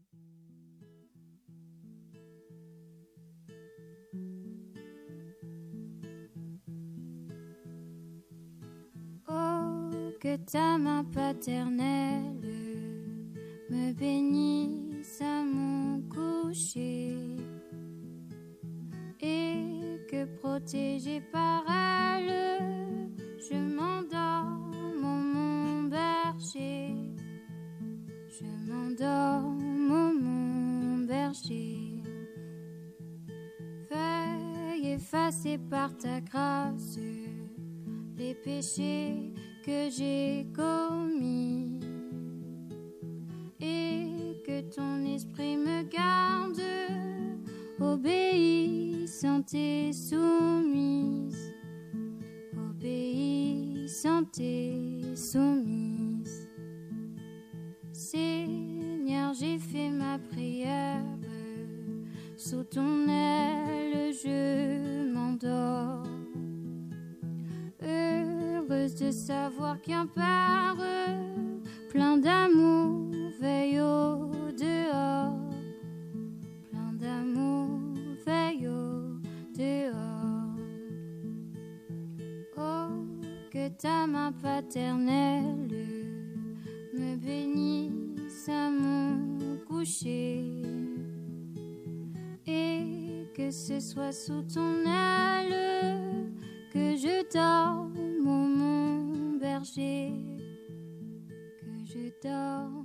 Oh, que ta main paternelle me bénisse à mon coucher, et que protégé par elle, je m'endorme, mon berger. Je m'endorme, mon berger. Veuille effacer par ta grâce les péchés que j'ai commis, et que ton esprit me garde obéissante et soumise, obéissante et soumise. Seigneur, j'ai fait ma prière, sous ton aile je m'endors, heureuse de savoir qu'un Père plein d'amour veille au dehors, plein d'amour veille au dehors. Oh, que ta main paternelle me bénisse à mon coucher, et que ce soit sous ton aile que je dorme, mon berger, que je dorme.